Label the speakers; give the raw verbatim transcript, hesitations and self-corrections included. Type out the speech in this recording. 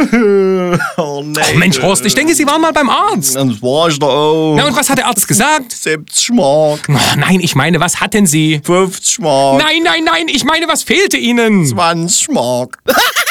Speaker 1: Oh, nee.
Speaker 2: Oh Mensch, Horst, ich denke, Sie waren mal beim Arzt.
Speaker 1: Das war ich doch auch.
Speaker 2: Na, und was hat der Arzt gesagt?
Speaker 1: siebzig Mark.
Speaker 2: Oh, nein, ich meine, was hatten Sie?
Speaker 1: fünfzig Mark.
Speaker 2: Nein, nein, nein, ich meine, was fehlte Ihnen?
Speaker 1: zwanzig Mark.